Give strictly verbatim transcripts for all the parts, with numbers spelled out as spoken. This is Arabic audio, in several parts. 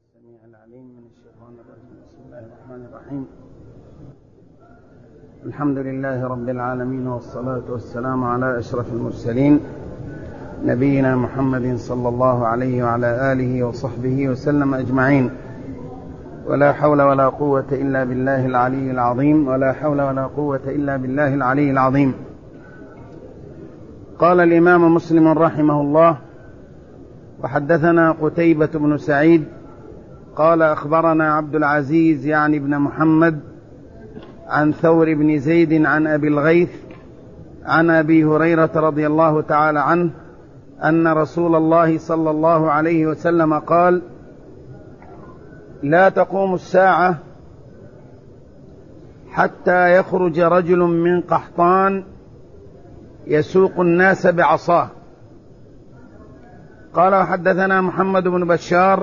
السميع العليم من الشيطان الرجيم. بسم الله الرحمن الرحيم. الحمد لله رب العالمين، والصلاة والسلام على أشرف المرسلين نبينا محمد صلى الله عليه وعلى آله وصحبه وسلم أجمعين. ولا حول ولا قوة إلا بالله العلي العظيم ولا حول ولا قوة إلا بالله العلي العظيم. قال الإمام مسلم رحمه الله: وحدثنا قتيبة بن سعيد قال أخبرنا عبد العزيز يعني بن محمد عن ثور بن زيد عن أبي الغيث عن أبي هريرة رضي الله تعالى عنه أن رسول الله صلى الله عليه وسلم قال: لا تقوم الساعة حتى يخرج رجل من قحطان يسوق الناس بعصاه. قال: وحدثنا محمد بن بشار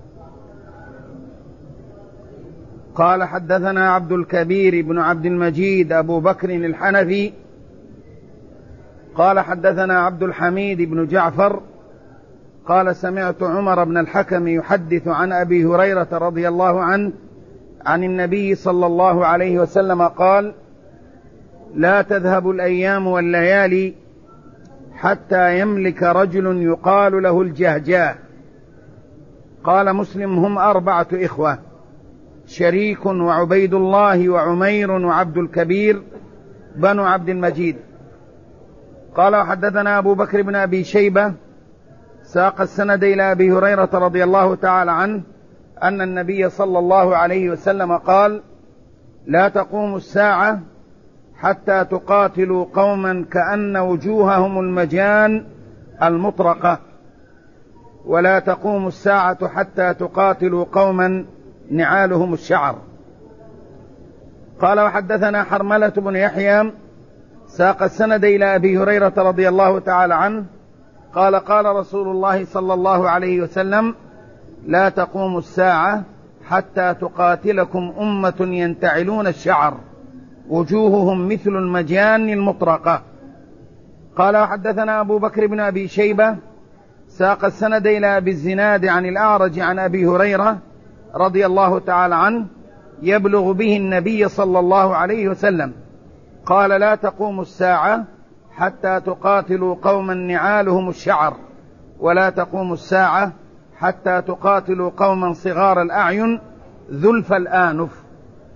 قال حدثنا عبد الكبير بن عبد المجيد أبو بكر الحنفي قال حدثنا عبد الحميد بن جعفر قال: سمعت عمر بن الحكم يحدث عن أبي هريرة رضي الله عنه عن النبي صلى الله عليه وسلم قال: لا تذهب الأيام والليالي حتى يملك رجل يقال له الجهجاه. قال مسلم: هم أربعة إخوة: شريك وعبيد الله وعمير وعبد الكبير بنو عبد المجيد. قال: وحدثنا أبو بكر بن أبي شيبة ساق السند إلى أبي هريرة رضي الله تعالى عنه أن النبي صلى الله عليه وسلم قال: لا تقوم الساعة حتى تقاتلوا قوما كأن وجوههم المجان المطرقة، ولا تقوم الساعة حتى تقاتلوا قوما نعالهم الشعر. قال: وحدثنا حرملة بن يحيى ساق السند إلى أبي هريرة رضي الله تعالى عنه قال: قال رسول الله صلى الله عليه وسلم: لا تقوم الساعة حتى تقاتلكم أمة ينتعلون الشعر وجوههم مثل المجان المطرقة. قال: وحدثنا أبو بكر بن أبي شيبة ساق السند إلى أبي الزناد عن الأعرج عن أبي هريرة رضي الله تعالى عنه يبلغ به النبي صلى الله عليه وسلم قال: لا تقوم الساعة حتى تقاتلوا قوما نعالهم الشعر، ولا تقوم الساعة حتى تقاتلوا قوما صغار الأعين ذلف الآنف.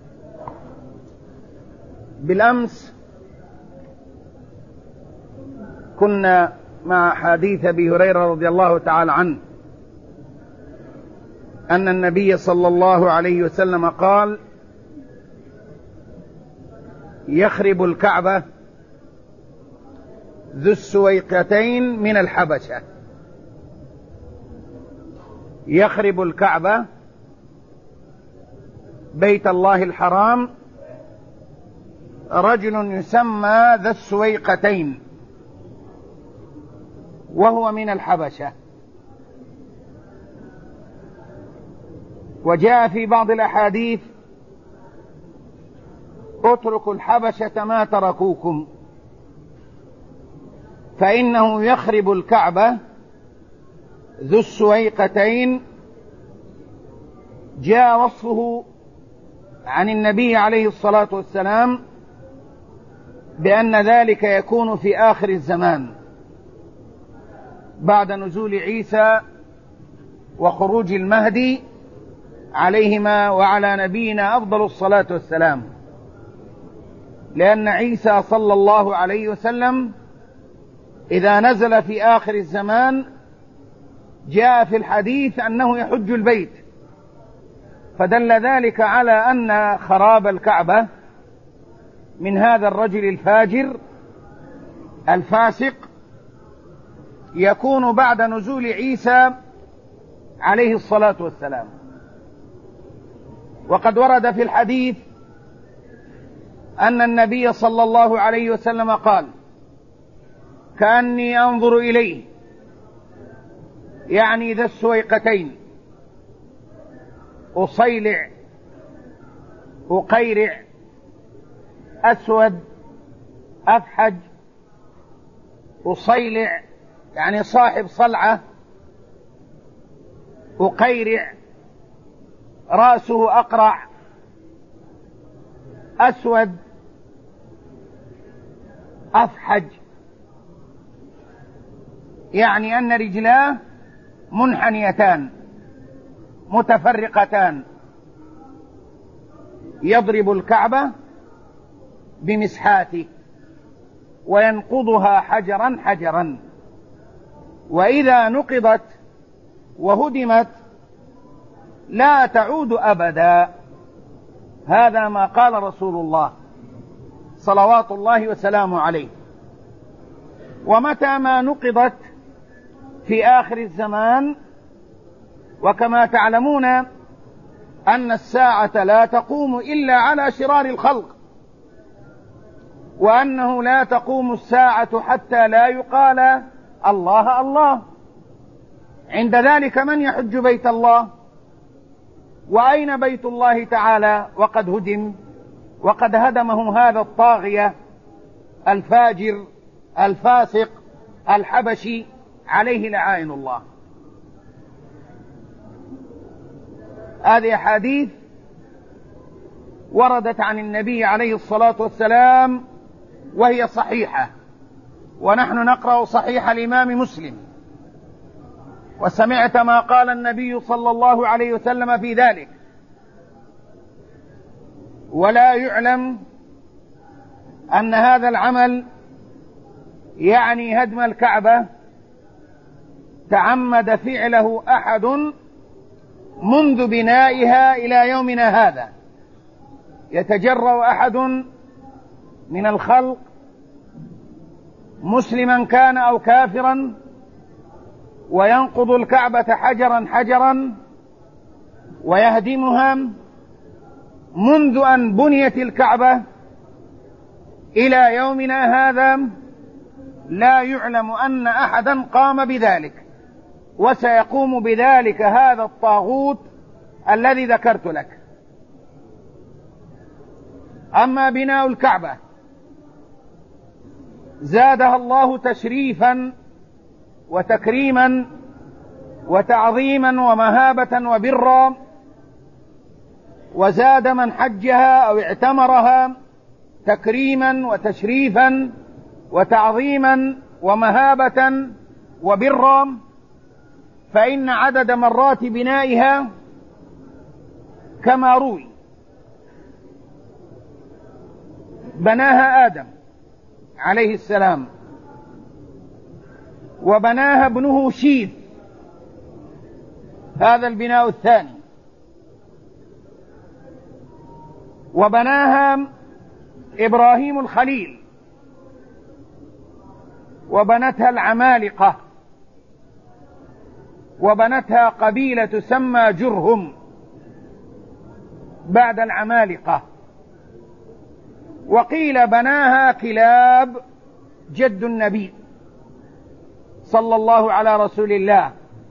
بالأمس كنا مع حديث أبي هريرة رضي الله تعالى عنه أن النبي صلى الله عليه وسلم قال: يخرب الكعبة ذو السويقتين من الحبشة. يخرب الكعبة بيت الله الحرام رجل يسمى ذا السويقتين وهو من الحبشة. وجاء في بعض الأحاديث: اتركوا الحبشة ما تركوكم فإنه يخرب الكعبة ذو السويقتين. جاء وصفه عن النبي عليه الصلاة والسلام بأن ذلك يكون في آخر الزمان بعد نزول عيسى وخروج المهدي عليهما وعلى نبينا أفضل الصلاة والسلام، لأن عيسى صلى الله عليه وسلم إذا نزل في آخر الزمان جاء في الحديث أنه يحج البيت، فدل ذلك على أن خراب الكعبة من هذا الرجل الفاجر الفاسق يكون بعد نزول عيسى عليه الصلاة والسلام. وقد ورد في الحديث أن النبي صلى الله عليه وسلم قال: كأني أنظر إليه، يعني ذا السويقتين، أصيلع أقيرع أسود أفحج، أصيلع يعني صاحب صلعة، أقيرع رأسه أقرع أسود أفحج، يعني أن رجلاه منحنيتان متفرقتان، يضرب الكعبة بمسحاته وينقضها حجرا حجرا، وإذا نقضت وهدمت لا تعود أبدا. هذا ما قال رسول الله صلوات الله وسلامه عليه. ومتى ما نقضت في آخر الزمان، وكما تعلمون أن الساعة لا تقوم إلا على شرار الخلق، وأنه لا تقوم الساعة حتى لا يقال الله الله. عند ذلك من يحج بيت الله؟ وأين بيت الله تعالى وقد هدم وقد هدمه هذا الطاغية الفاجر الفاسق الحبشي عليه لعائن الله. هذه حديث وردت عن النبي عليه الصلاة والسلام وهي صحيحة، ونحن نقرأ صحيح الإمام مسلم، وسمعت ما قال النبي صلى الله عليه وسلم في ذلك. ولا يعلم أن هذا العمل يعني هدم الكعبة تعمد فعله أحد منذ بنائها إلى يومنا هذا. يتجرأ أحد من الخلق مسلما كان أو كافرا وينقض الكعبة حجرا حجرا ويهدمها منذ أن بنيت الكعبة إلى يومنا هذا. لا يعلم أن أحدا قام بذلك، وسيقوم بذلك هذا الطاغوت الذي ذكرت لك. أما بناء الكعبة زادها الله تشريفا وتكريما وتعظيما ومهابة وبرا، وزاد من حجها أو اعتمرها تكريما وتشريفا وتعظيما ومهابة وبرا، فإن عدد مرات بنائها كما روي بناها آدم عليه السلام، وبناها ابنه شيث، هذا البناء الثاني، وبناها إبراهيم الخليل، وبنتها العمالقة، وبنتها قبيلة تسمى جرهم بعد العمالقة، وقيل بناها كلاب جد النبي صلى الله على رسول الله،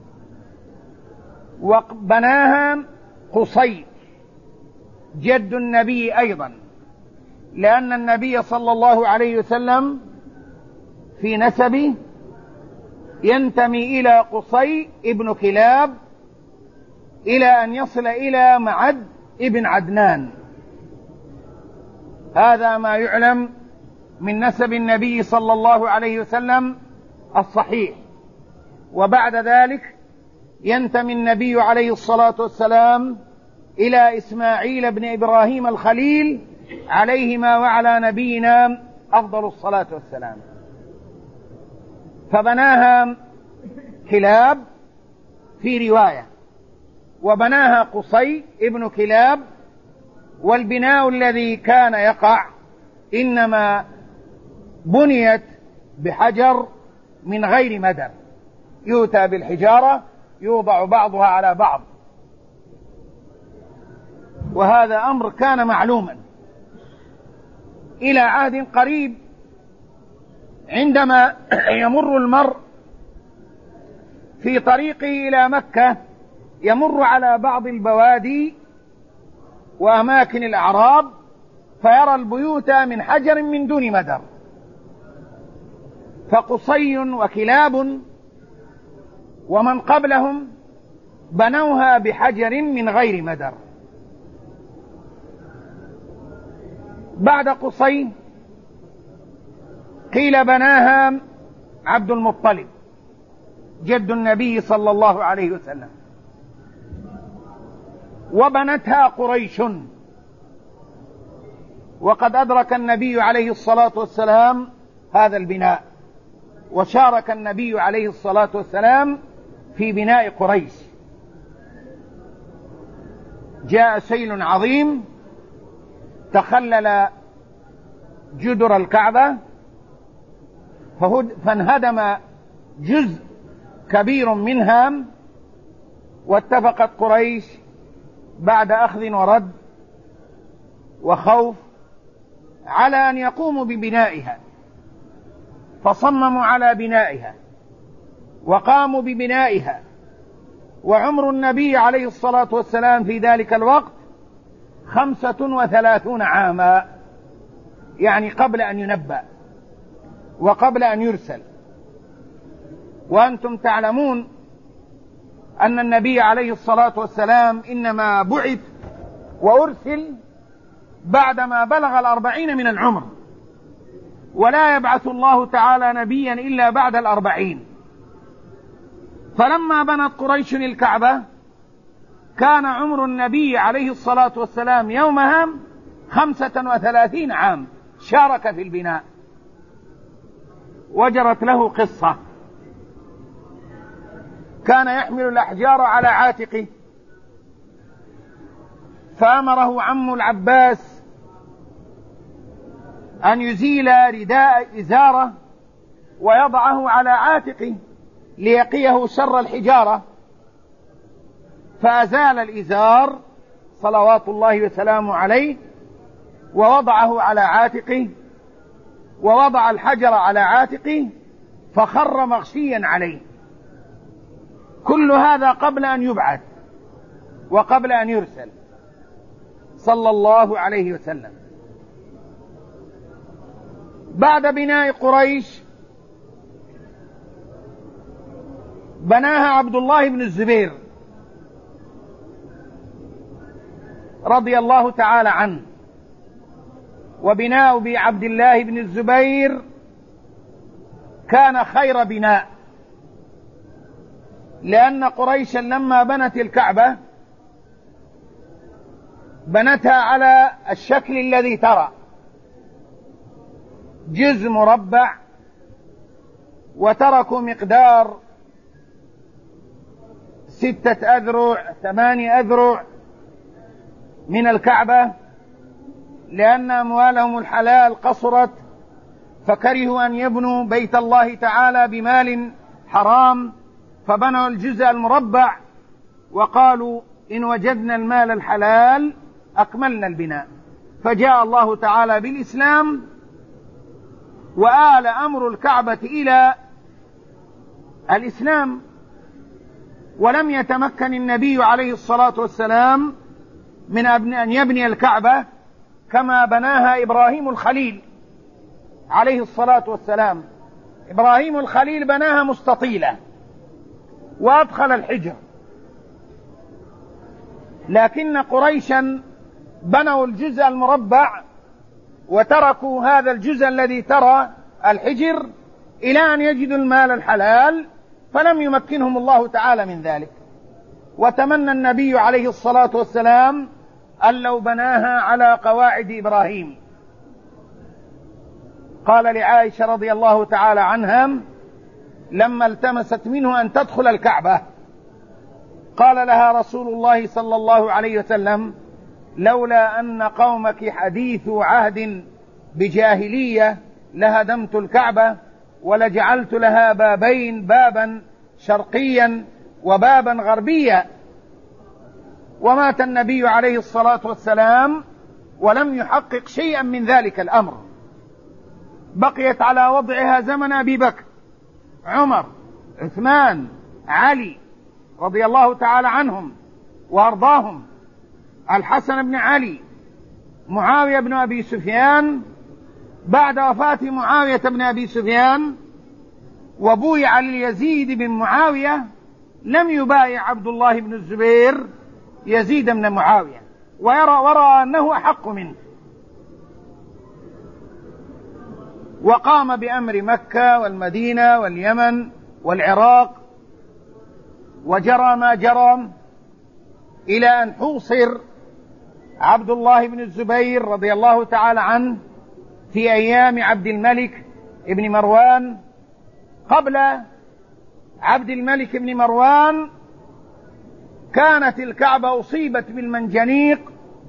وبناها قصي جد النبي أيضا، لأن النبي صلى الله عليه وسلم في نسبه ينتمي إلى قصي ابن كلاب إلى أن يصل إلى معد ابن عدنان. هذا ما يعلم من نسب النبي صلى الله عليه وسلم الصحيح. وبعد ذلك ينتمي النبي عليه الصلاة والسلام إلى إسماعيل بن إبراهيم الخليل عليهما وعلى نبينا أفضل الصلاة والسلام. فبناها كلاب في رواية، وبناها قصي ابن كلاب. والبناء الذي كان يقع إنما بنيت بحجر من غير مدر، يؤتى بالحجارة يوضع بعضها على بعض، وهذا أمر كان معلوما إلى عهد قريب. عندما يمر المرء في طريقه إلى مكة يمر على بعض البوادي وأماكن الأعراب فيرى البيوت من حجر من دون مدر، فقصي وكلاب ومن قبلهم بنوها بحجر من غير مدر. بعد قصي قيل بناها عبد المطلب جد النبي صلى الله عليه وسلم، وبنتها قريش، وقد أدرك النبي عليه الصلاة والسلام هذا البناء، وشارك النبي عليه الصلاة والسلام في بناء قريش. جاء سيل عظيم تخلل جدر الكعبة فانهدم جزء كبير منها، واتفقت قريش بعد أخذ ورد وخوف على أن يقوموا ببنائها، فصمموا على بنائها وقاموا ببنائها. وعمر النبي عليه الصلاة والسلام في ذلك الوقت خمسة وثلاثون عاما، يعني قبل أن ينبأ وقبل أن يرسل. وأنتم تعلمون أن النبي عليه الصلاة والسلام إنما بعث وأرسل بعدما بلغ الأربعين من العمر، ولا يبعث الله تعالى نبيا إلا بعد الأربعين. فلما بنت قريش الكعبة كان عمر النبي عليه الصلاة والسلام يومها خمسة وثلاثين عام، شارك في البناء. وجرت له قصة، كان يحمل الأحجار على عاتقه، فأمره عم العباس أن يزيل رداء إزاره ويضعه على عاتقه ليقيه شر الحجارة، فأزال الإزار صلوات الله وسلامه عليه ووضعه على عاتقه، ووضع الحجر على عاتقه فخر مغشيا عليه. كل هذا قبل أن يبعث وقبل أن يرسل صلى الله عليه وسلم. بعد بناء قريش بناها عبد الله بن الزبير رضي الله تعالى عنه. وبناء بعبد الله بن الزبير كان خير بناء، لأن قريشا لما بنت الكعبة بنتها على الشكل الذي ترى، جزء مربع، وتركوا مقدار ستة أذرع ثمانية أذرع من الكعبة، لأن أموالهم الحلال قصرت، فكرهوا أن يبنوا بيت الله تعالى بمال حرام، فبنوا الجزء المربع، وقالوا إن وجدنا المال الحلال أكملنا البناء. فجاء الله تعالى بالإسلام وآل أمر الكعبة إلى الإسلام، ولم يتمكن النبي عليه الصلاة والسلام من أن يبني الكعبة كما بناها إبراهيم الخليل عليه الصلاة والسلام. إبراهيم الخليل بناها مستطيلة وأدخل الحجر، لكن قريشا بنوا الجزء المربع وتركوا هذا الجزء الذي ترى الحجر إلى أن يجدوا المال الحلال، فلم يمكنهم الله تعالى من ذلك. وتمنى النبي عليه الصلاة والسلام أن لو بناها على قواعد إبراهيم. قال لعائشة رضي الله تعالى عنها لما التمست منه أن تدخل الكعبة، قال لها رسول الله صلى الله عليه وسلم لولا أن قومك حديث عهد بجاهلية لهدمت الكعبة ولجعلت لها بابين، بابا شرقيا وبابا غربيا. ومات النبي عليه الصلاة والسلام ولم يحقق شيئا من ذلك الأمر، بقيت على وضعها زمن أبي بكر، عمر، عثمان، علي رضي الله تعالى عنهم وأرضاهم، الحسن بن علي، معاوية بن أبي سفيان. بعد وفاة معاوية بن أبي سفيان وبويع ليزيد بن معاوية لم يبايع عبد الله بن الزبير يزيد بن معاوية، ويرى ورأى أنه أحق منه، وقام بأمر مكة والمدينة واليمن والعراق، وجرى ما جرى إلى أن حوصر عبد الله بن الزبير رضي الله تعالى عنه في أيام عبد الملك بن مروان. قبل عبد الملك بن مروان كانت الكعبة أصيبت بالمنجنيق،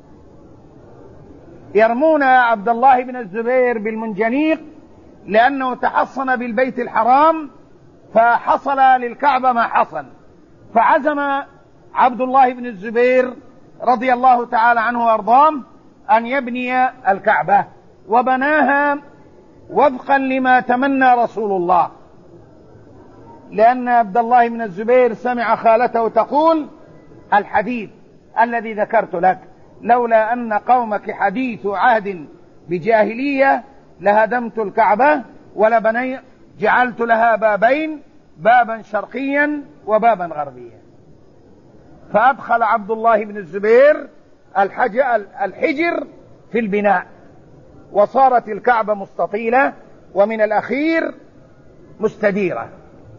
يرمون عبد الله بن الزبير بالمنجنيق لأنه تحصن بالبيت الحرام، فحصل للكعبة ما حصل. فعزم عبد الله بن الزبير رضي الله تعالى عنه وارضاه أن يبني الكعبة، وبناها وفقا لما تمنى رسول الله، لأن عبد الله بن الزبير سمع خالته تقول الحديث الذي ذكرت لك: لولا أن قومك حديث عهد بجاهلية لهدمت الكعبة ولبني جعلت لها بابين، بابا شرقيا وبابا غربيا. فأدخل عبد الله بن الزبير الحجر في البناء، وصارت الكعبة مستطيلة ومن الأخير مستديرة،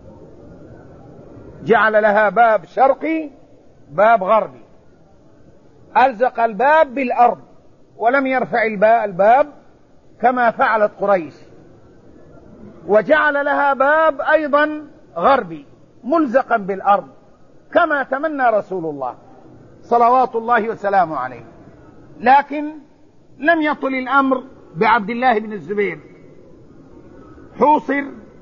جعل لها باب شرقي باب غربي، ألزق الباب بالأرض ولم يرفع الباب كما فعلت قريش، وجعل لها باب أيضا غربي ملزقا بالأرض كما تمنى رسول الله صلوات الله وسلامه عليه. لكن لم يطل الأمر بعبد الله بن الزبير، حوصر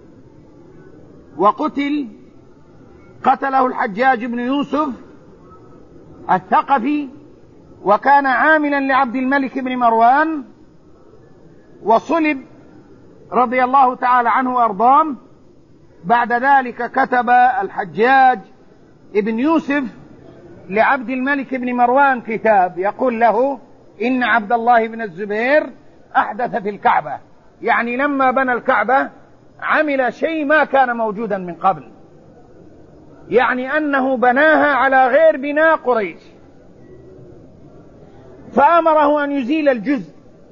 وقتل، قتله الحجاج بن يوسف الثقفي، وكان عاملا لعبد الملك بن مروان، وصلب رضي الله تعالى عنه وارضاه. بعد ذلك كتب الحجاج ابن يوسف لعبد الملك بن مروان كتاب يقول له: إن عبد الله بن الزبير أحدث في الكعبة، يعني لما بنى الكعبة عمل شيء ما كان موجودا من قبل، يعني أنه بناها على غير بناء قريش. فأمره أن يزيل الجزء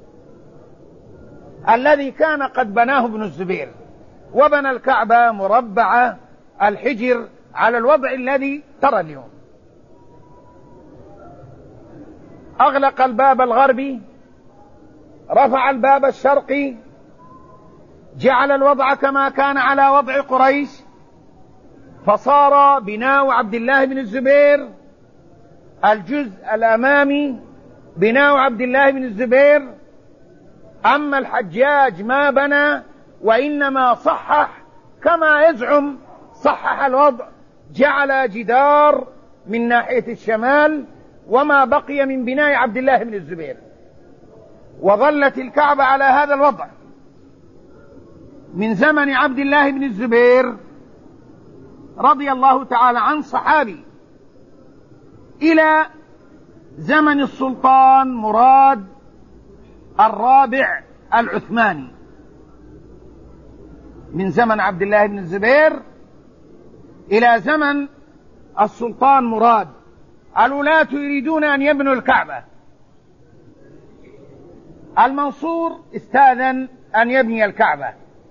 الذي كان قد بناه ابن الزبير، وبنى الكعبة مربعة الحجر على الوضع الذي ترى اليوم. أغلق الباب الغربي، رفع الباب الشرقي، جعل الوضع كما كان على وضع قريش، فصار بناء عبد الله بن الزبير الجزء الأمامي بناء عبد الله بن الزبير. أما الحجاج ما بنى وإنما صحح كما يزعم، صحح الوضع، جعل جدار من ناحية الشمال وما بقي من بناء عبد الله بن الزبير، وظلت الكعبة على هذا الوضع من زمن عبد الله بن الزبير رضي الله تعالى عنه صحابي إلى زمن السلطان مراد الرابع العثماني. من زمن عبد الله بن الزبير إلى زمن السلطان مراد، الولاة يريدون أن يبنوا الكعبة. المنصور استاذن أن يبني الكعبة،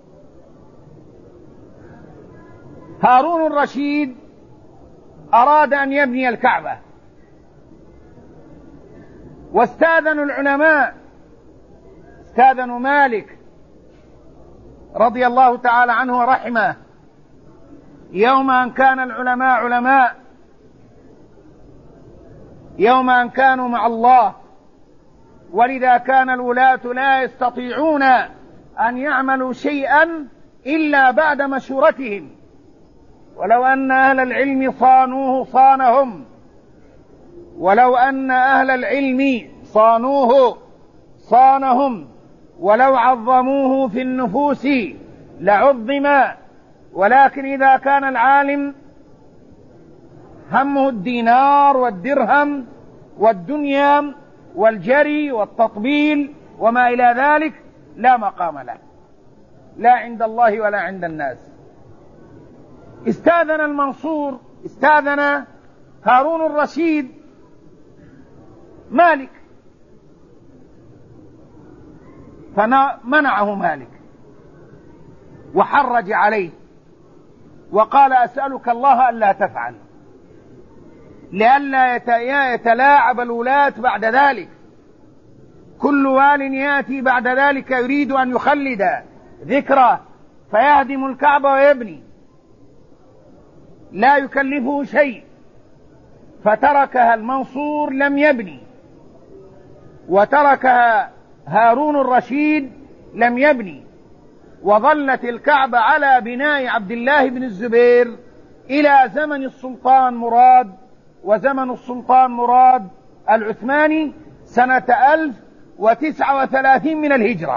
هارون الرشيد أراد أن يبني الكعبة، واستاذنوا العلماء، استاذنوا مالك رضي الله تعالى عنه ورحمه يوم أن كان العلماء علماء، يوم أن كانوا مع الله، ولذا كان الولاة لا يستطيعون أن يعملوا شيئا إلا بعد مشورتهم، ولو أن أهل العلم صانوه صانهم، ولو أن أهل العلم صانوه صانهم، ولو عظموه في النفوس لعظم. ولكن إذا كان العالم همه الدينار والدرهم والدنيا والجري والتطبيل وما إلى ذلك لا مقام له، لا عند الله ولا عند الناس. استاذن المنصور، استاذن هارون الرشيد مالك، فمنعه مالك وحرج عليه وقال أسألك الله ألا تفعل لئلا يتلاعب الولاة بعد ذلك. كل وال يأتي بعد ذلك يريد أن يخلد ذكره فيهدم الكعبة ويبني، لا يكلفه شيء، فتركها المنصور لم يبني، وتركها هارون الرشيد لم يبني، وظلت الكعبة على بناء عبد الله بن الزبير إلى زمن السلطان مراد. وزمن السلطان مراد العثماني سنة ألف وتسعة وثلاثين من الهجرة.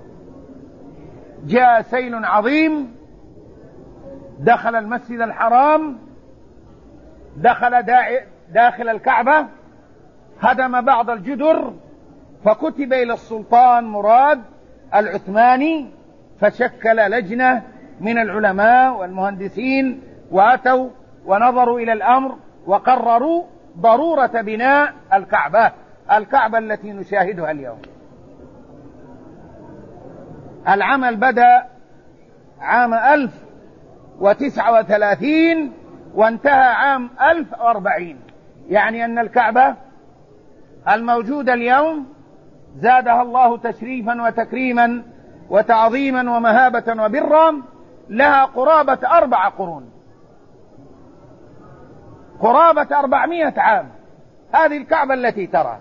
جاء سيل عظيم دخل المسجد الحرام، دخل داخل الكعبة، هدم بعض الجدر، فكتب إلى السلطان مراد العثماني، فشكل لجنة من العلماء والمهندسين وأتوا ونظروا إلى الأمر وقرروا ضرورة بناء الكعبة، الكعبة التي نشاهدها اليوم. العمل بدأ عام ألف وتسعة وثلاثين وانتهى عام ألف وأربعين، يعني أن الكعبة الموجودة اليوم زادها الله تشريفا وتكريما وتعظيما ومهابة وبرا لها قرابة أربع قرون، قرابة أربعمائة عام. هذه الكعبة التي ترى.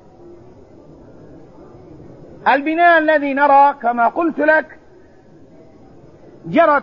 البناء الذي نرى كما قلت لك جرت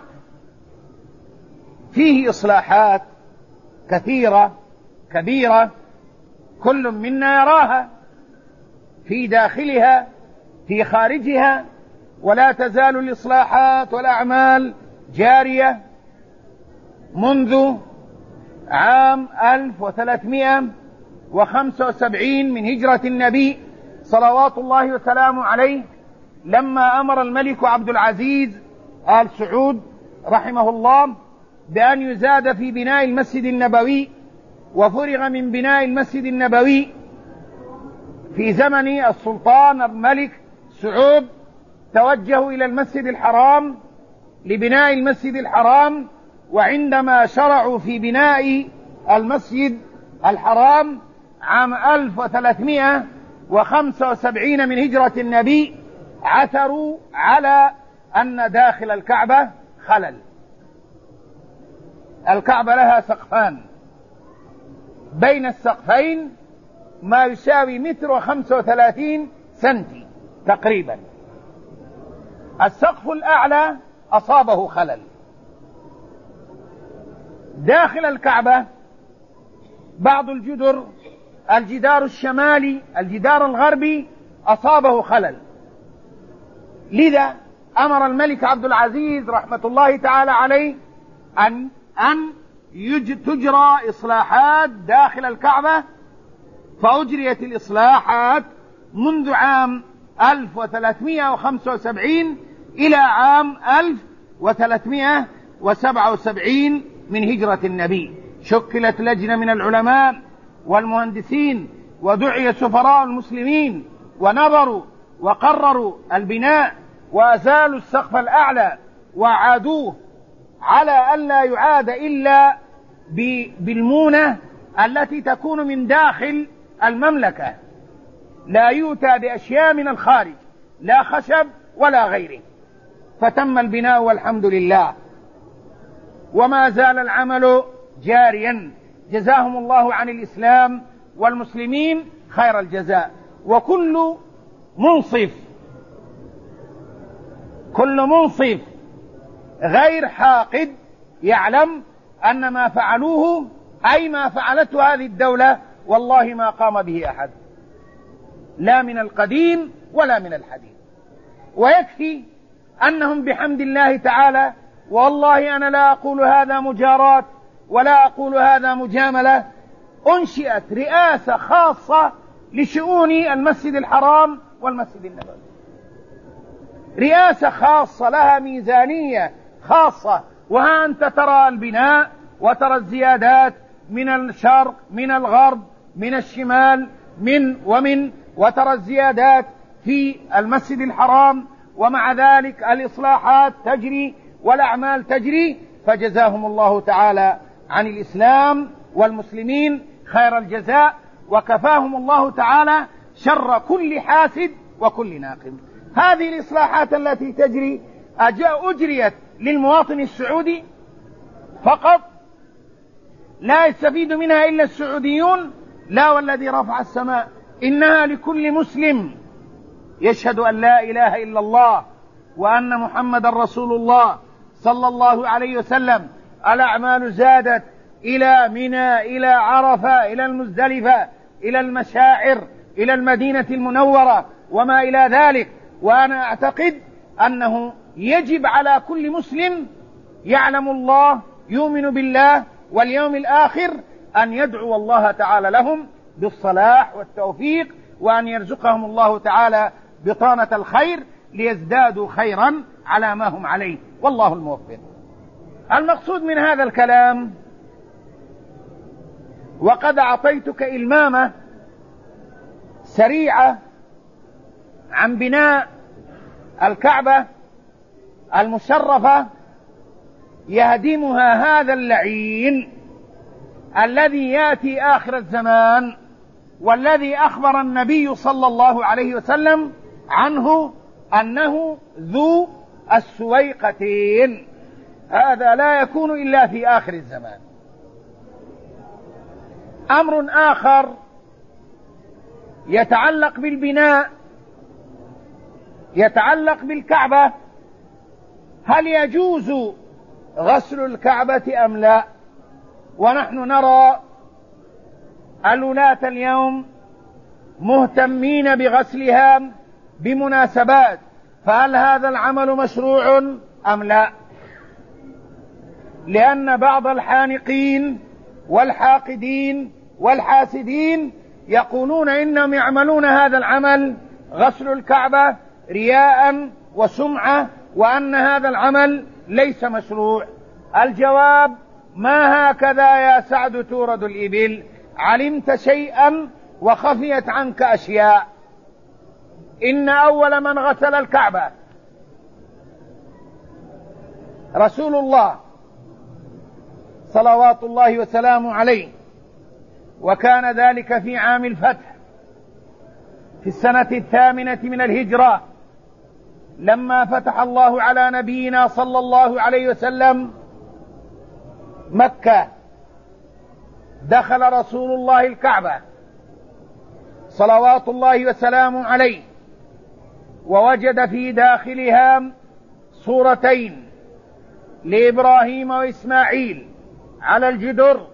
فيه إصلاحات كثيرة كبيرة كل منا يراها في داخلها في خارجها، ولا تزال الإصلاحات والأعمال جارية منذ عام ألف وثلاثمائة وخمسة وسبعين من هجرة النبي صلوات الله وسلامه عليه، لما أمر الملك عبد العزيز آل سعود رحمه الله بأن يزاد في بناء المسجد النبوي، وفرغ من بناء المسجد النبوي في زمن السلطان الملك سعود. توجهوا إلى المسجد الحرام لبناء المسجد الحرام، وعندما شرعوا في بناء المسجد الحرام عام ألف وثلاثمائة وخمسة وسبعين من هجرة النبي عثروا على أن داخل الكعبة خلل. الكعبة لها سقفان، بين السقفين ما يساوي متر وخمسة وثلاثين سنتي تقريبا. السقف الأعلى أصابه خلل. داخل الكعبة بعض الجدر، الجدار الشمالي الجدار الغربي أصابه خلل، لذا أمر الملك عبد العزيز رحمة الله تعالى عليه أن أن تجرى إصلاحات داخل الكعبة، فأجريت الإصلاحات منذ عام ألف وثلاثمائة وخمسة وسبعين إلى عام ألف وثلاثمائة وسبعة وسبعين من هجرة النبي. شكلت لجنة من العلماء والمهندسين، ودعي سفراء المسلمين، ونظروا وقرروا البناء، وأزالوا السقف الأعلى وعادوه على ألا يعاد إلا بالمونة التي تكون من داخل المملكة، لا يؤتى بأشياء من الخارج، لا خشب ولا غيره. فتم البناء والحمد لله، وما زال العمل جاريا. جزاهم الله عن الإسلام والمسلمين خير الجزاء. وكل منصف كل منصف غير حاقد يعلم أن ما فعلوه أي ما فعلته هذه الدولة والله ما قام به أحد، لا من القديم ولا من الحديث. ويكفي أنهم بحمد الله تعالى، والله أنا لا أقول هذا مجاراة ولا أقول هذا مجاملة، أنشئت رئاسة خاصة لشؤون المسجد الحرام والمسجد النبوي، رئاسة خاصة لها ميزانية خاصة. وها أنت ترى البناء وترى الزيادات من الشرق من الغرب من الشمال من ومن، وترى الزيادات في المسجد الحرام، ومع ذلك الإصلاحات تجري والأعمال تجري، فجزاهم الله تعالى عن الإسلام والمسلمين خير الجزاء، وكفاهم الله تعالى شر كل حاسد وكل ناقم. هذه الإصلاحات التي تجري أجريت للمواطن السعودي فقط، لا يستفيد منها إلا السعوديون؟ لا، والذي رفع السماء، إنها لكل مسلم يشهد أن لا إله إلا الله وأن محمد رسول الله صلى الله عليه وسلم. الأعمال زادت إلى منى، إلى عرفة، إلى المزدلفة، إلى المشاعر، إلى المدينة المنورة وما إلى ذلك. وأنا أعتقد أنه يجب على كل مسلم يعلم الله، يؤمن بالله واليوم الآخر، أن يدعو الله تعالى لهم بالصلاح والتوفيق، وأن يرزقهم الله تعالى بطانة الخير ليزدادوا خيرا على ما هم عليه، والله الموفق. المقصود من هذا الكلام، وقد أعطيتك إلمامة سريعة عن بناء الكعبة المشرفة يهدمها هذا اللعين الذي يأتي آخر الزمان، والذي أخبر النبي صلى الله عليه وسلم عنه أنه ذو السويقتين. هذا لا يكون إلا في آخر الزمان. أمر آخر يتعلق بالبناء، يتعلق بالكعبة. هل يجوز غسل الكعبة أم لا؟ ونحن نرى الولاة اليوم مهتمين بغسلها بمناسبات، فهل هذا العمل مشروع أم لا؟ لأن بعض الحانقين والحاقدين والحاسدين يقولون إنهم يعملون هذا العمل غسل الكعبة رياء وسمعة، وأن هذا العمل ليس مشروع. الجواب: ما هكذا يا سعد تورد الإبل، علمت شيئا وخفيت عنك أشياء. إن أول من غسل الكعبة رسول الله صلوات الله وسلامه عليه، وكان ذلك في عام الفتح في السنة الثامنة من الهجرة، لما فتح الله على نبينا صلى الله عليه وسلم مكة. دخل رسول الله الكعبة صلوات الله وسلامه عليه، ووجد في داخلها صورتين لإبراهيم وإسماعيل على الجدر،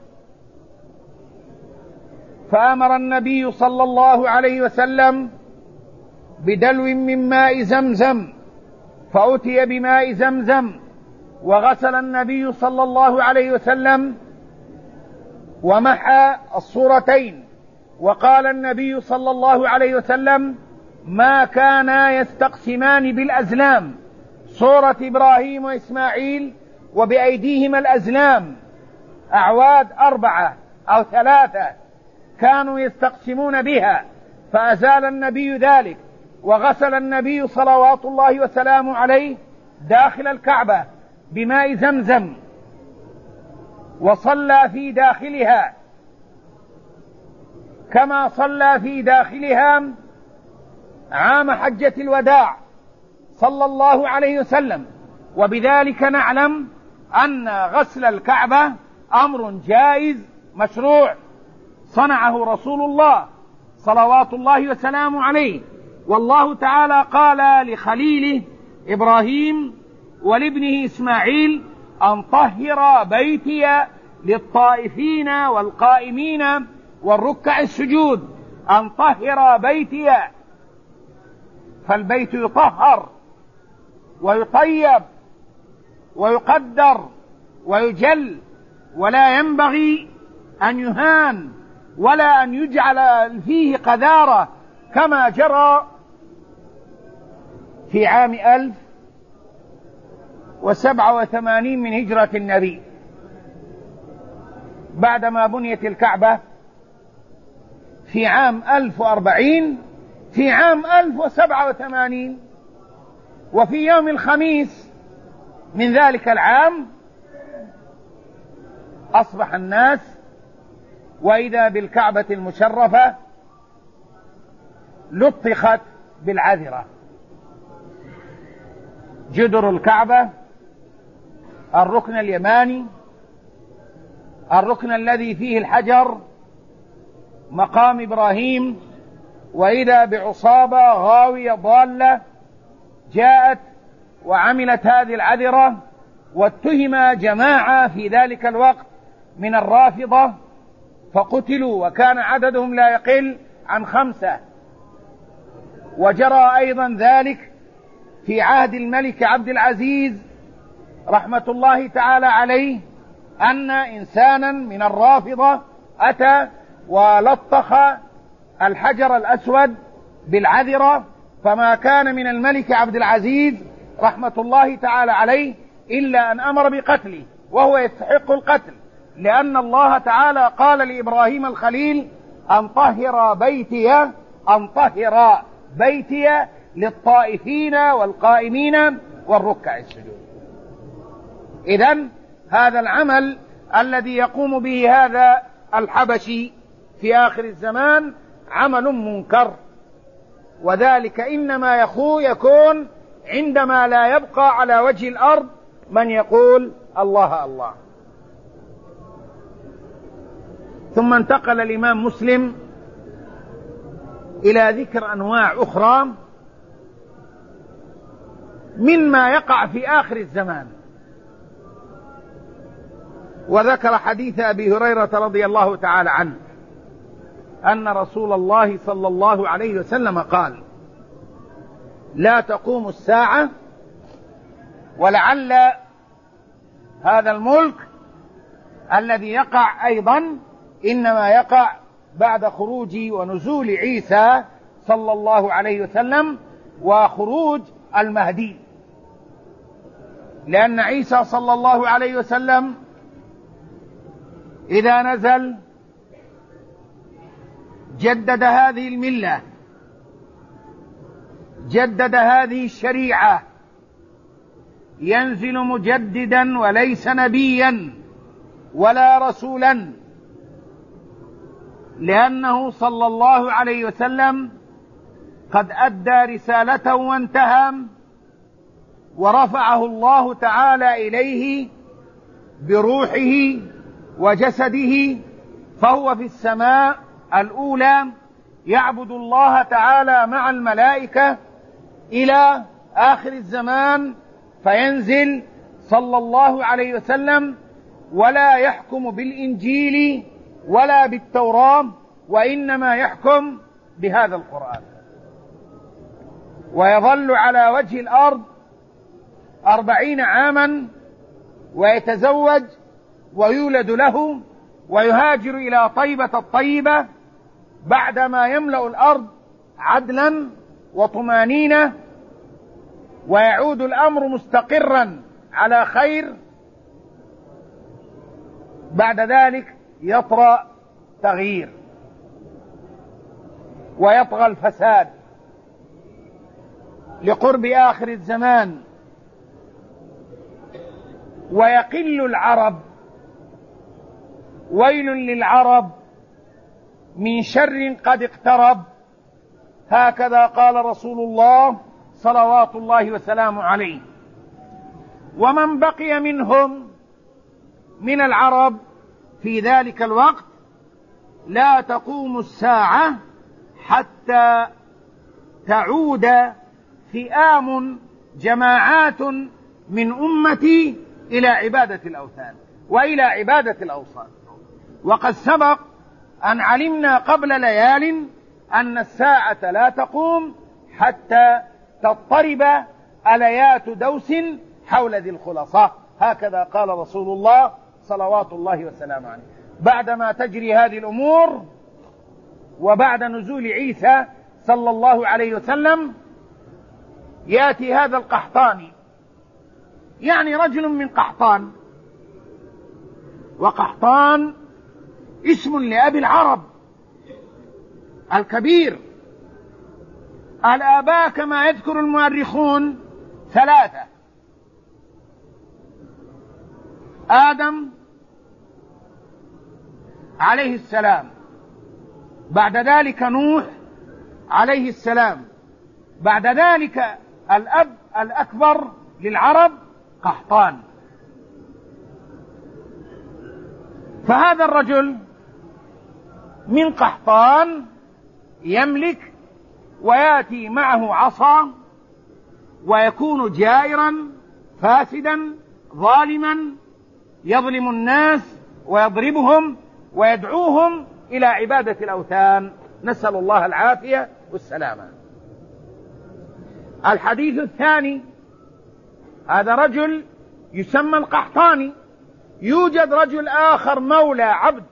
فأمر النبي صلى الله عليه وسلم بدلو من ماء زمزم، فأتي بماء زمزم وغسل النبي صلى الله عليه وسلم ومحى الصورتين. وقال النبي صلى الله عليه وسلم: ما كانا يستقسمان بالأزلام، صورة إبراهيم وإسماعيل وبأيديهما الأزلام، أعواد أربعة أو ثلاثة كانوا يستقسمون بها، فأزال النبي ذلك، وغسل النبي صلوات الله وسلامه عليه داخل الكعبة بماء زمزم، وصلى في داخلها كما صلى في داخلها عام حجة الوداع صلى الله عليه وسلم. وبذلك نعلم أن غسل الكعبة أمر جائز مشروع صنعه رسول الله صلوات الله وسلامه عليه. والله تعالى قال لخليله إبراهيم ولابنه إسماعيل: أن طهر بيتي للطائفين والقائمين والركع السجود. أن طهر بيتي، فالبيت يطهر ويطيب ويقدر ويجل، ولا ينبغي أن يهان ولا أن يجعل فيه قذارة كما جرى في عام ألف وسبعة وثمانين من هجرة النبي، بعدما بنيت الكعبة في عام ألف وأربعين، في عام ألف وسبعة وثمانين، وفي يوم الخميس من ذلك العام أصبح الناس وإذا بالكعبة المشرفة لطخت بالعذرة، جدر الكعبة، الركن اليماني، الركن الذي فيه الحجر، مقام إبراهيم، وإذا بعصابة غاوية ضالة جاءت وعملت هذه العذرة، واتهم جماعة في ذلك الوقت من الرافضة فقتلوا، وكان عددهم لا يقل عن خمسة. وجرى أيضا ذلك في عهد الملك عبد العزيز رحمة الله تعالى عليه، أن إنسانا من الرافضة أتى ولطخ الحجر الأسود بالعذرة، فما كان من الملك عبد العزيز رحمة الله تعالى عليه إلا أن أمر بقتله، وهو يستحق القتل، لأن الله تعالى قال لإبراهيم الخليل أن طهر بيتي أن طهر بيتي للطائفين والقائمين والركع السجود. إذن هذا العمل الذي يقوم به هذا الحبشي في آخر الزمان عمل منكر، وذلك إنما يخو يكون عندما لا يبقى على وجه الأرض من يقول الله الله. ثم انتقل الإمام مسلم إلى ذكر أنواع أخرى مما يقع في آخر الزمان، وذكر حديث أبي هريرة رضي الله تعالى عنه أن رسول الله صلى الله عليه وسلم قال: لا تقوم الساعة، ولعل هذا الملك الذي يقع أيضا إنما يقع بعد خروج ونزول عيسى صلى الله عليه وسلم وخروج المهدي، لأن عيسى صلى الله عليه وسلم إذا نزل جدد هذه الملة، جدد هذه الشريعة، ينزل مجددا وليس نبيا ولا رسولا، لأنه صلى الله عليه وسلم قد أدى رسالته وانتهى، ورفعه الله تعالى إليه بروحه وجسده، فهو في السماء الأولى يعبد الله تعالى مع الملائكة إلى آخر الزمان، فينزل صلى الله عليه وسلم ولا يحكم بالإنجيل ولا بالتوراة، وإنما يحكم بهذا القرآن، ويظل على وجه الأرض أربعين عاما، ويتزوج ويولد له، ويهاجر إلى طيبة الطيبة بعدما يملأ الأرض عدلا وطمانينة، ويعود الأمر مستقرا على خير. بعد ذلك يطرأ تغيير ويطغى الفساد لقرب آخر الزمان، ويقل العرب. ويل للعرب من شر قد اقترب، هكذا قال رسول الله صلوات الله وسلامه عليه. ومن بقي منهم من العرب في ذلك الوقت لا تقوم الساعة حتى تعود فئام جماعات من أمتي إلى عبادة الأوثان وإلى عبادة الأوثان. وقد سبق أن علمنا قبل ليال أن الساعة لا تقوم حتى تضطرب أليات دوس حول ذي الخلصاء، هكذا قال رسول الله صلوات الله وسلامه عليه. بعدما تجري هذه الأمور وبعد نزول عيسى صلى الله عليه وسلم يأتي هذا القحطاني، يعني رجل من قحطان، وقحطان اسم لأبي العرب الكبير. الآباء كما يذكر المؤرخون ثلاثة: آدم عليه السلام، بعد ذلك نوح عليه السلام، بعد ذلك الأب الأكبر للعرب قحطان. فهذا الرجل من قحطان يملك ويأتي معه عصا ويكون جائرا فاسدا ظالما يظلم الناس ويضربهم ويدعوهم إلى عبادة الأوثان، نسأل الله العافية والسلامة. الحديث الثاني، هذا رجل يسمى القحطاني. يوجد رجل آخر مولى عبد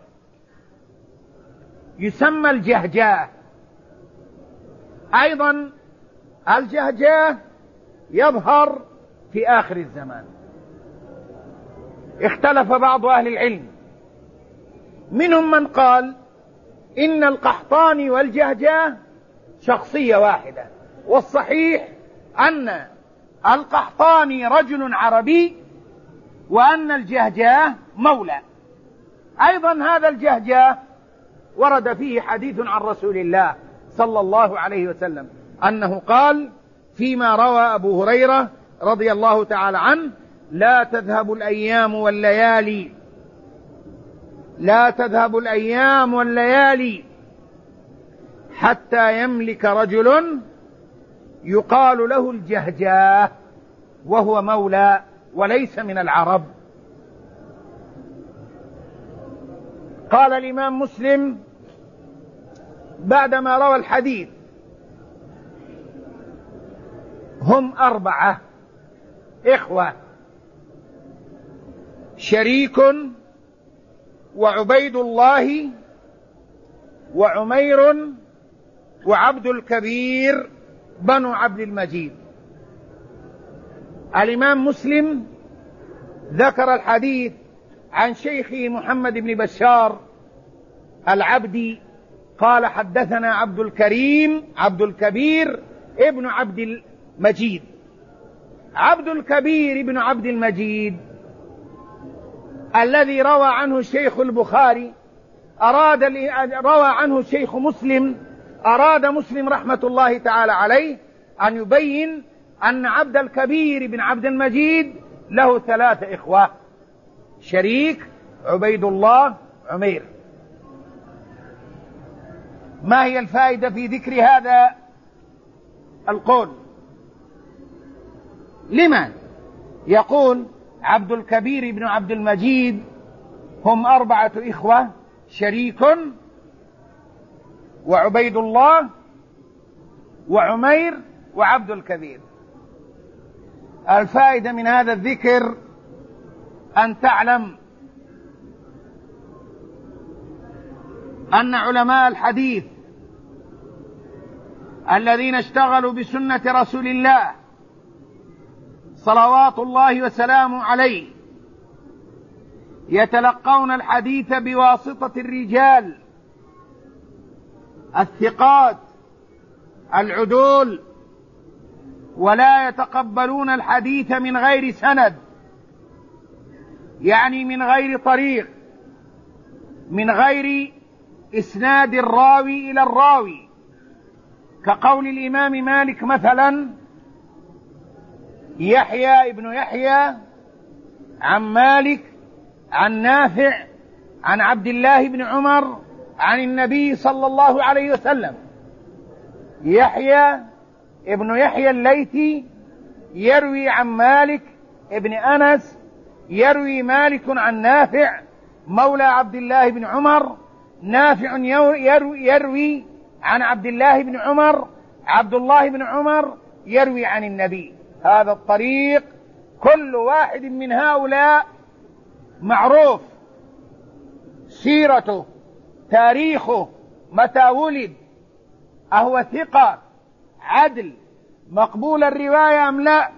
يسمى الجهجاه. أيضا الجهجاه يظهر في آخر الزمان. اختلف بعض أهل العلم، منهم من قال إن القحطاني والجهجاه شخصية واحدة، والصحيح أن القحطاني رجل عربي وأن الجهجاه مولى. أيضا هذا الجهجاه ورد فيه حديث عن رسول الله صلى الله عليه وسلم أنه قال فيما روى أبو هريرة رضي الله تعالى عنه: لا تذهب الأيام والليالي لا تذهب الأيام والليالي حتى يملك رجل يقال له الجهجاه وهو مولى وليس من العرب. قال الإمام مسلم بعدما روى الحديث: هم أربعة إخوة، شريك وعبيد الله وعمير وعبد الكبير بنو عبد المجيد. الإمام مسلم ذكر الحديث عن شيخه محمد بن بشار العبدي قال: حدثنا عبد الكريم عبد الكبير ابن عبد المجيد. عبد الكبير ابن عبد المجيد الذي روى عنه الشيخ البخاري أراد روى عنه الشيخ مسلم أراد مسلم رحمة الله تعالى عليه أن يبين أن عبد الكبير بن عبد المجيد له ثلاثة إخوة: شريك، عبيد الله، عمير. ما هي الفائدة في ذكر هذا القول؟ لمن يقول عبد الكبير بن عبد المجيد هم أربعة إخوة: شريك وعبيد الله وعمير وعبد الكبير. الفائدة من هذا الذكر أن تعلم أن علماء الحديث الذين اشتغلوا بسنة رسول الله صلوات الله وسلامه عليه يتلقون الحديث بواسطة الرجال الثقات العدول، ولا يتقبلون الحديث من غير سند، يعني من غير طريق، من غير إسناد الراوي إلى الراوي، كقول الإمام مالك مثلا: يحيى ابن يحيى عن مالك عن نافع عن عبد الله بن عمر عن النبي صلى الله عليه وسلم. يحيى ابن يحيى الليثي يروي عن مالك ابن أنس، يروي مالك عن نافع مولى عبد الله بن عمر، نافع يروي, يروي عن عبد الله بن عمر، عبد الله بن عمر يروي عن النبي. هذا الطريق كل واحد من هؤلاء معروف سيرته، تاريخه، متى ولد، أهو ثقة عدل مقبول الرواية أم لا.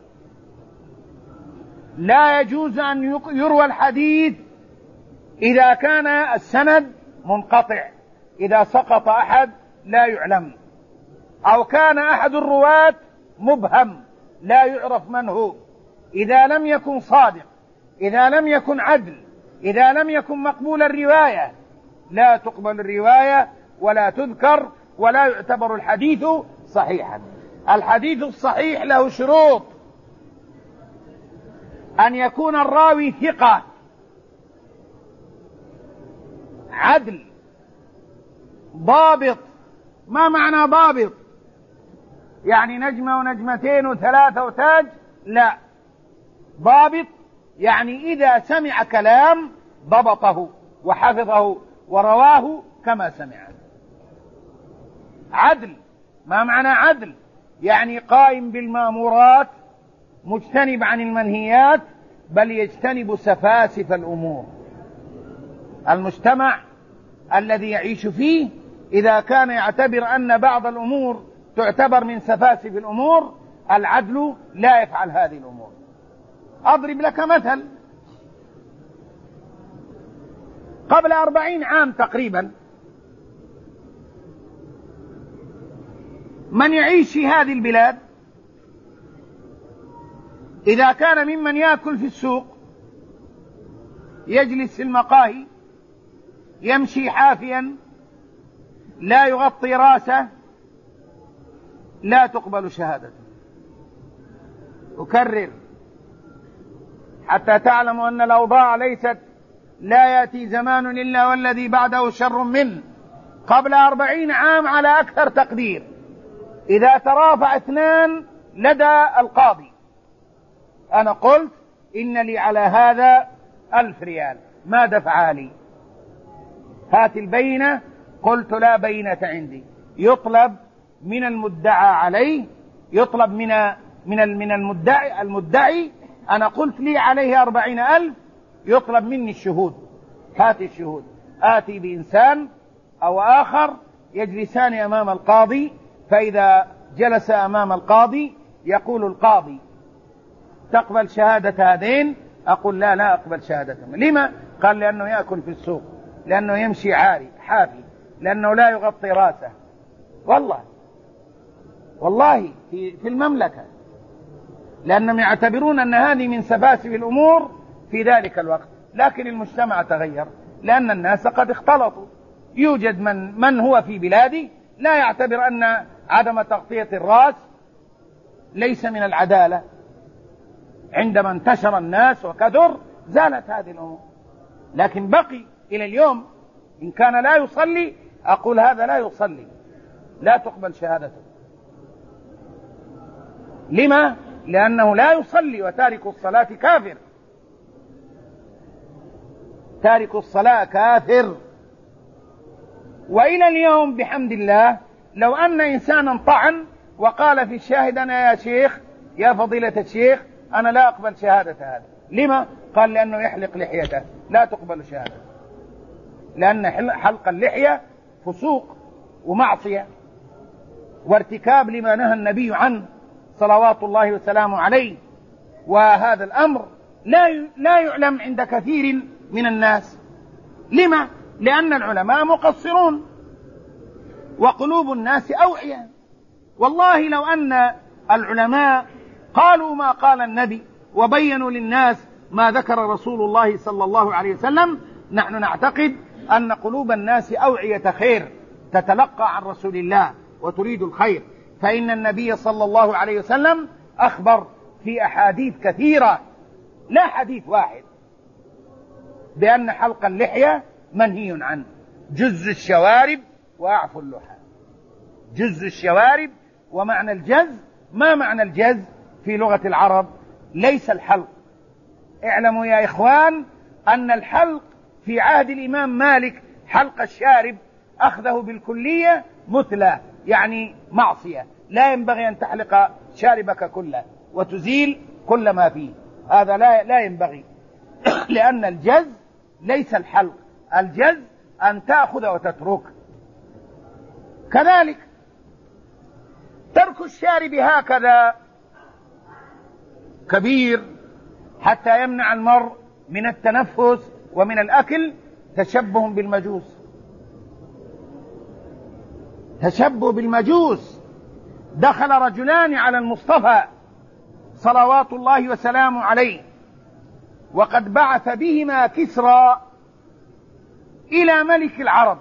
لا يجوز أن يروى الحديث إذا كان السند منقطع، إذا سقط أحد لا يعلم، أو كان أحد الرواة مبهم لا يعرف من هو، إذا لم يكن صادق إذا لم يكن عدل، إذا لم يكن مقبول الرواية لا تقبل الرواية ولا تذكر ولا يعتبر الحديث صحيحا. الحديث الصحيح له شروط: أن يكون الراوي ثقة عدل ضابط. ما معنى ضابط؟ يعني نجمة ونجمتين وثلاثة وتاج؟ لا، ضابط يعني إذا سمع كلام ضبطه وحفظه ورواه كما سمعه. عدل، ما معنى عدل؟ يعني قائم بالمامورات مجتنب عن المنهيات، بل يجتنب سفاسف الأمور. المجتمع الذي يعيش فيه إذا كان يعتبر أن بعض الأمور تعتبر من سفاسف الأمور، العدل لا يفعل هذه الأمور. أضرب لك مثل: قبل أربعين عام تقريبا من يعيش في هذه البلاد إذا كان ممن يأكل في السوق، يجلس في المقاهي، يمشي حافيا، لا يغطي راسه، لا تقبل شهادته. أكرر حتى تعلموا أن الأوضاع ليست لا يأتي زمان إلا والذي بعده شر منه. قبل أربعين عام على أكثر تقدير إذا ترافع اثنان لدى القاضي، أنا قلت إن لي على هذا ألف ريال، ما دفع لي؟ هات البينة. قلت لا بينة عندي. يطلب من المدعى عليه، يطلب من من من المدعي المدعي أنا قلت لي عليه أربعين ألف، يطلب مني الشهود. هات الشهود. آتي بإنسان أو آخر يجلسان أمام القاضي، فإذا جلس أمام القاضي يقول القاضي: تقبل شهادة هذين؟ أقول لا، لا أقبل شهادتهم. لما؟ قال لأنه يأكل في السوق، لأنه يمشي عاري حافي، لأنه لا يغطي راسه. والله والله في, في المملكة، لأنهم يعتبرون أن هذه من سفاسف الأمور في ذلك الوقت. لكن المجتمع تغير لأن الناس قد اختلطوا. يوجد من, من هو في بلادي لا يعتبر أن عدم تغطية الرأس ليس من العدالة. عندما انتشر الناس وكثر زالت هذه الأمور، لكن بقي إلى اليوم. إن كان لا يصلي أقول هذا لا يصلي، لا تقبل شهادته. لما؟ لأنه لا يصلي، وتارك الصلاة كافر. تارك الصلاة كافر. وإلى اليوم بحمد الله لو أن إنسانا طعن وقال في الشاهد: أنا يا شيخ، يا فضيلة الشيخ، أنا لا أقبل شهادة هذا. لما؟ قال لأنه يحلق لحيته، لا تقبل شهادة، لأن حلق اللحية فسوق ومعصية وارتكاب لما نهى النبي عنه صلوات الله وسلامه عليه. وهذا الأمر لا لا يعلم عند كثير من الناس. لما؟ لأن العلماء مقصرون وقلوب الناس أوعية. والله لو أن العلماء قالوا ما قال النبي وبينوا للناس ما ذكر رسول الله صلى الله عليه وسلم، نحن نعتقد أن قلوب الناس أوعية خير تتلقى عن رسول الله وتريد الخير. فإن النبي صلى الله عليه وسلم أخبر في أحاديث كثيرة، لا حديث واحد، بأن حلق اللحية منهي عنه. جز الشوارب وأعفو اللحى. جز الشوارب. ومعنى الجز، ما معنى الجز في لغة العرب؟ ليس الحلق. اعلموا يا إخوان أن الحلق في عهد الإمام مالك حلق الشارب أخذه بالكلية مثلى، يعني معصية. لا ينبغي أن تحلق شاربك كله وتزيل كل ما فيه، هذا لا, لا ينبغي. لأن الجز ليس الحلق، الجز أن تأخذ وتترك. كذلك ترك الشارب هكذا كبير حتى يمنع المرء من التنفس ومن الأكل تشبه بالمجوس. تشبه بالمجوس. دخل رجلان على المصطفى صلوات الله وسلامه عليه وقد بعث بهما كسرى إلى ملك العرب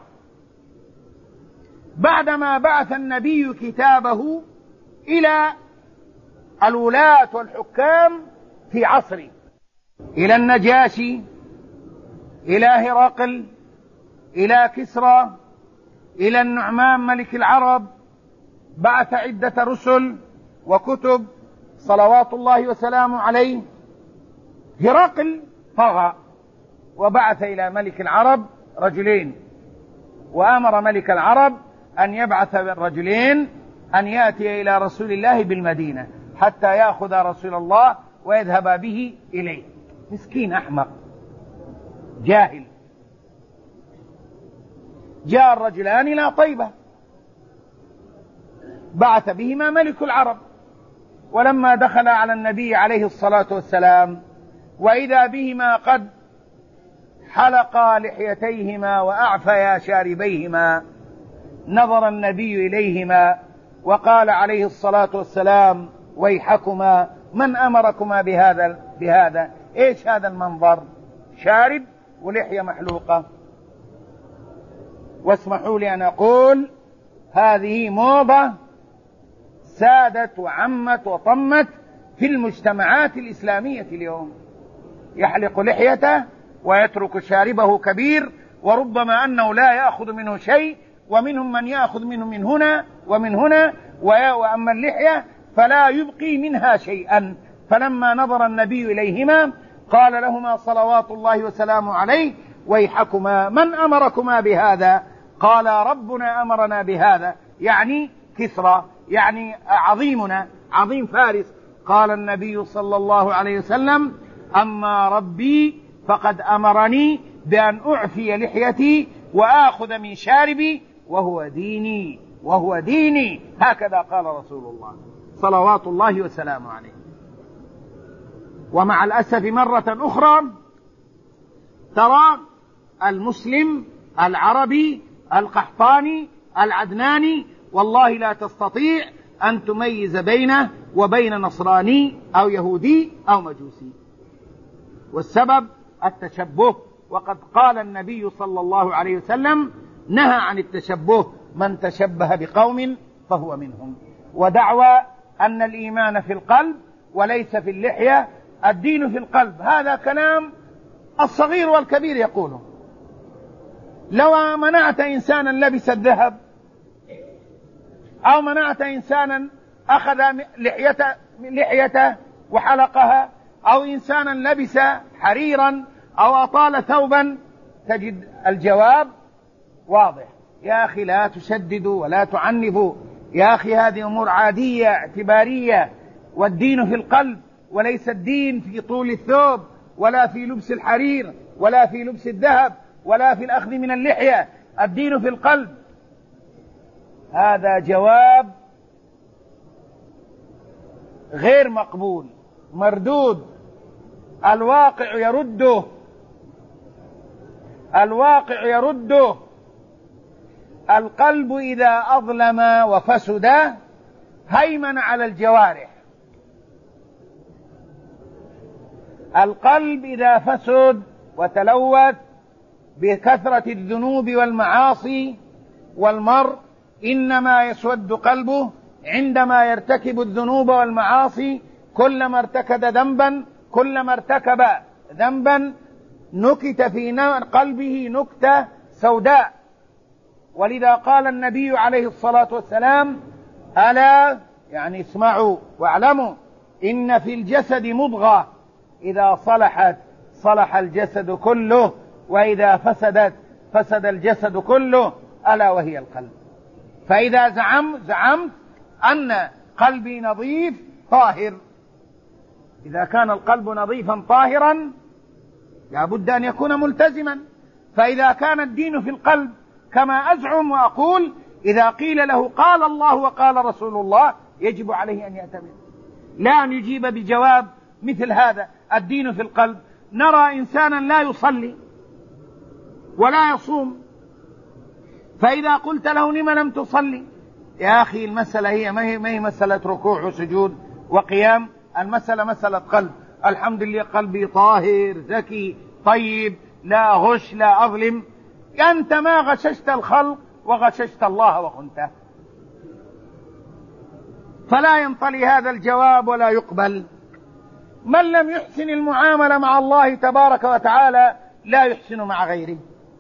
بعدما بعث النبي كتابه إلى الولاة والحكام في عصره، إلى النجاشي، إلى هرقل، إلى كسرى، إلى النعمان ملك العرب. بعث عدة رسل وكتب صلوات الله وسلامه عليه. هرقل طغى وبعث إلى ملك العرب رجلين، وأمر ملك العرب أن يبعث الرجلين أن يأتي إلى رسول الله بالمدينة حتى يأخذ رسول الله ويذهب به إليه. مسكين أحمق جاهل. جاء الرجلان إلى طيبة بعث بهما ملك العرب، ولما دخل على النبي عليه الصلاة والسلام وإذا بهما قد حلقا لحيتيهما وأعفيا شاربيهما، نظر النبي إليهما وقال عليه الصلاة والسلام: ويحكما، من أمركما بهذا بهذا إيش هذا المنظر؟ شارب ولحية محلوقة. واسمحوا لي أن أقول هذه موضة سادت وعمت وطمت في المجتمعات الإسلامية اليوم. يحلق لحيته ويترك شاربه كبير، وربما أنه لا يأخذ منه شيء، ومنهم من يأخذ منه من هنا ومن هنا، وأما اللحية فلا يبقي منها شيئا. فلما نظر النبي إليهما قال لهما صلوات الله وسلامه عليه: ويحكما، من أمركما بهذا؟ قال: ربنا أمرنا بهذا، يعني كسرى، يعني عظيمنا، عظيم فارس. قال النبي صلى الله عليه وسلم: أما ربي فقد أمرني بأن أعفي لحيتي وآخذ من شاربي وهو ديني وهو ديني. هكذا قال رسول الله صلوات الله وسلامه عليه. ومع الأسف مرة أخرى ترى المسلم العربي القحطاني العدناني والله لا تستطيع أن تميز بينه وبين نصراني أو يهودي أو مجوسي، والسبب التشبه. وقد قال النبي صلى الله عليه وسلم: نهى عن التشبه، من تشبه بقوم فهو منهم. ودعوى أن الإيمان في القلب وليس في اللحية، الدين في القلب، هذا كلام الصغير والكبير يقوله. لو منعت إنسانا لبس الذهب، أو منعت إنسانا أخذ لحيته, لحيته وحلقها، أو إنسانا لبس حريرا أو أطال ثوبا، تجد الجواب واضح: يا أخي لا تشددوا ولا تعنفوا، يا أخي هذه أمور عادية اعتبارية، والدين في القلب، وليس الدين في طول الثوب ولا في لبس الحرير ولا في لبس الذهب ولا في الأخذ من اللحية، الدين في القلب. هذا جواب غير مقبول، مردود، الواقع يرده، الواقع يرده. القلب إذا أظلم وفسد هيمن على الجوارح. القلب إذا فسد وتلوث بكثرة الذنوب والمعاصي، والمرء إنما يسود قلبه عندما يرتكب الذنوب والمعاصي. كلما ارتكب ذنبا كلما ارتكب ذنبا نكت في قلبه نكتة سوداء. ولذا قال النبي عليه الصلاة والسلام: ألا، يعني اسمعوا واعلموا، إن في الجسد مضغة إذا صلحت صلح الجسد كله، وإذا فسدت فسد الجسد كله، ألا وهي القلب. فإذا زعم زعمت أن قلبي نظيف طاهر، إذا كان القلب نظيفا طاهرا لابد أن يكون ملتزما. فإذا كان الدين في القلب كما أزعم وأقول، إذا قيل له قال الله وقال رسول الله يجب عليه أن يأتمر، لا أن يجيب بجواب مثل هذا: الدين في القلب. نرى إنسانا لا يصلي ولا يصوم، فإذا قلت له لما لم تصلي؟ يا أخي المسألة هي ما هي, ما هي مسألة ركوع وسجود وقيام، المسألة مسألة قلب. الحمد لله قلبي طاهر ذكي طيب لا غش لا أظلم، أنت ما غششت الخلق وغششت الله وخنته. فلا ينطلي هذا الجواب ولا يقبل. من لم يحسن المعاملة مع الله تبارك وتعالى لا يحسن مع غيره،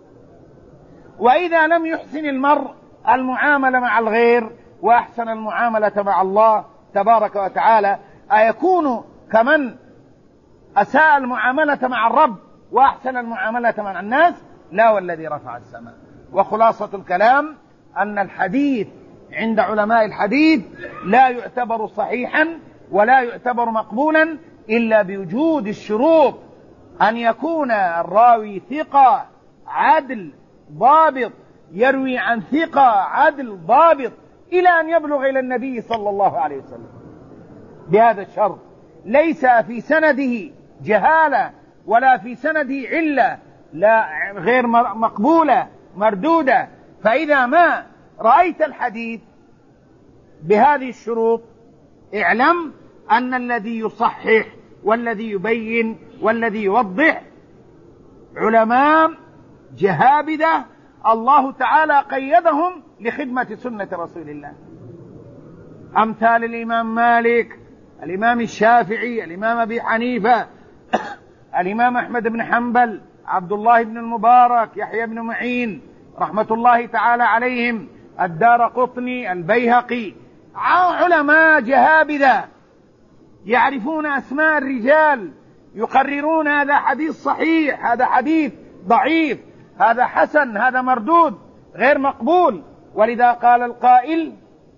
وإذا لم يحسن المرء المعاملة مع الغير وأحسن المعاملة مع الله تبارك وتعالى أيكون كمن أساء المعاملة مع الرب وأحسن المعاملة مع الناس؟ لا والذي رفع السماء. وخلاصة الكلام أن الحديث عند علماء الحديث لا يعتبر صحيحا ولا يعتبر مقبولا إلا بوجود الشروط، أن يكون الراوي ثقة عدل ضابط يروي عن ثقة عدل ضابط إلى أن يبلغ إلى النبي صلى الله عليه وسلم بهذا الشرط، ليس في سنده جهالة ولا في سنده علة لا غير مقبولة مردودة. فإذا ما رأيت الحديث بهذه الشروط اعلم أن الذي يصحح والذي يبين والذي يوضح علماء جهابذة الله تعالى قيدهم لخدمة سنة رسول الله، أمثال الإمام مالك، الإمام الشافعي، الإمام أبي حنيفة، الإمام أحمد بن حنبل، عبد الله بن المبارك، يحيى بن معين رحمة الله تعالى عليهم، الدارقطني، البيهقي، علماء جهابذة يعرفون أسماء الرجال، يقررون هذا حديث صحيح، هذا حديث ضعيف، هذا حسن، هذا مردود غير مقبول. ولذا قال القائل: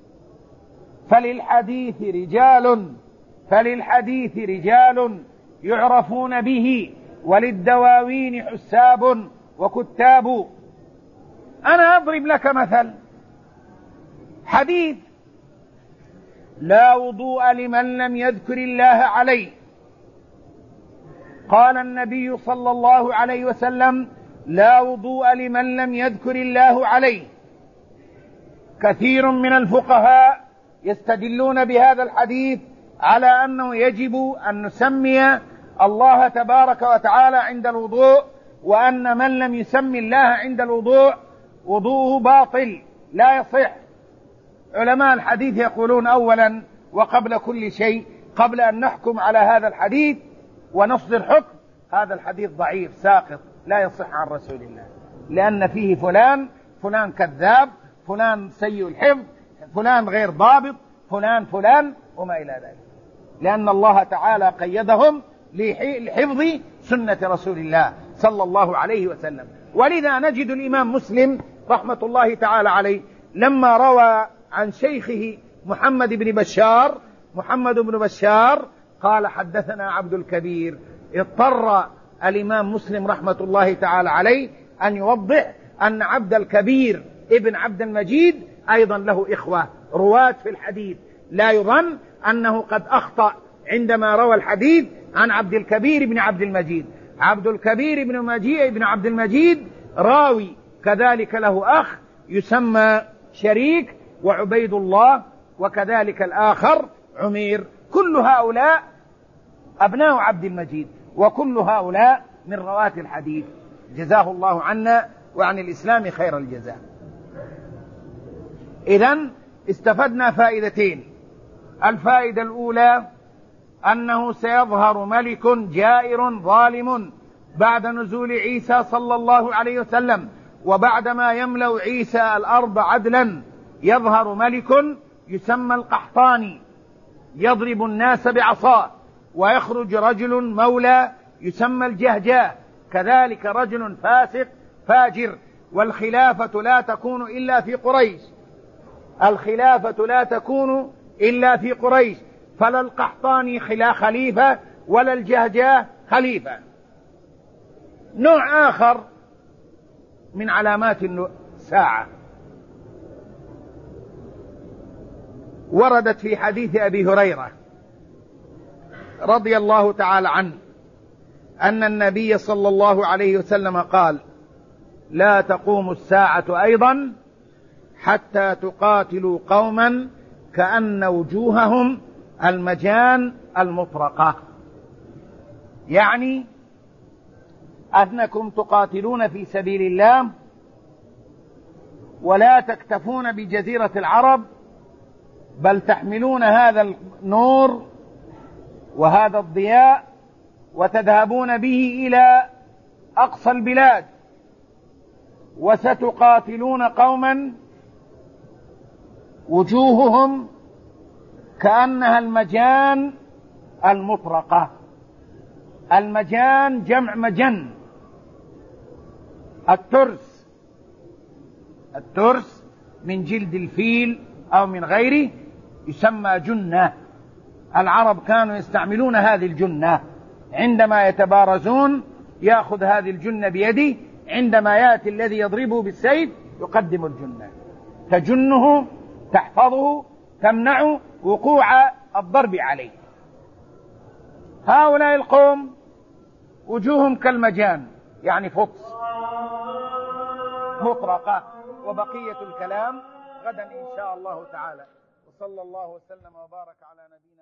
فللحديث رجال فللحديث رجال يعرفون به وللدواوين حساب وكتاب. أنا أضرب لك مثل حديث: لا وضوء لمن لم يذكر الله عليه. قال النبي صلى الله عليه وسلم: لا وضوء لمن لم يذكر الله عليه. كثير من الفقهاء يستدلون بهذا الحديث على أنه يجب أن نسمي الله تبارك وتعالى عند الوضوء، وأن من لم يسمي الله عند الوضوء وضوءه باطل لا يصح. علماء الحديث يقولون: أولا وقبل كل شيء، قبل أن نحكم على هذا الحديث ونصدر حكم، هذا الحديث ضعيف ساقط لا يصح عن رسول الله، لأن فيه فلان فلان كذاب، فلان سيء الحفظ، فلان غير ضابط، فلان فلان وما إلى ذلك، لأن الله تعالى قيدهم لحفظ سنة رسول الله صلى الله عليه وسلم. ولذا نجد الإمام مسلم رحمة الله تعالى عليه لما روى عن شيخه محمد بن بشار محمد بن بشار قال: حدثنا عبد الكبير. اضطر الإمام مسلم رحمة الله تعالى عليه أن يوضح أن عبد الكبير ابن عبد المجيد أيضا له إخوة رواة في الحديث، لا يظن أنه قد أخطأ عندما روى الحديث عن عبد الكبير بن عبد المجيد. عبد الكبير بن مجيء بن عبد المجيد راوي كذلك له أخ يسمى شريك وعبيد الله، وكذلك الآخر عمير. كل هؤلاء أبناء عبد المجيد، وكل هؤلاء من رواة الحديث، جزاه الله عنا وعن الإسلام خير الجزاء. إذن استفدنا فائدتين. الفائدة الأولى أنه سيظهر ملك جائر ظالم بعد نزول عيسى صلى الله عليه وسلم، وبعدما يملأ عيسى الأرض عدلا يظهر ملك يسمى القحطاني يضرب الناس بعصاه، ويخرج رجل مولى يسمى الجهجاه، كذلك رجل فاسق فاجر. والخلافة لا تكون إلا في قريش، الخلافة لا تكون إلا في قريش، فلا القحطاني خليفة ولا الجهجاه خليفة. نوع آخر من علامات الساعة وردت في حديث أبي هريرة رضي الله تعالى عنه أن النبي صلى الله عليه وسلم قال: لا تقوم الساعة أيضا حتى تقاتلوا قوما كأن وجوههم المجان المطرقة. يعني أنكم تقاتلون في سبيل الله ولا تكتفون بجزيرة العرب، بل تحملون هذا النور وهذا الضياء وتذهبون به إلى أقصى البلاد، وستقاتلون قوما وجوههم كأنها المجان المطرقة. المجان جمع مجن. الترس الترس من جلد الفيل أو من غيره يسمى جنة. العرب كانوا يستعملون هذه الجنة عندما يتبارزون، يأخذ هذه الجنة بيده، عندما يأتي الذي يضربه بالسيف يقدم الجنة تجنه، تحفظه، تمنع وقوع الضرب عليه. هؤلاء القوم وجوههم كالمجان، يعني فطس مطرقة. وبقية الكلام غدا إن شاء الله تعالى. وصلى الله وسلم وبارك على نبينا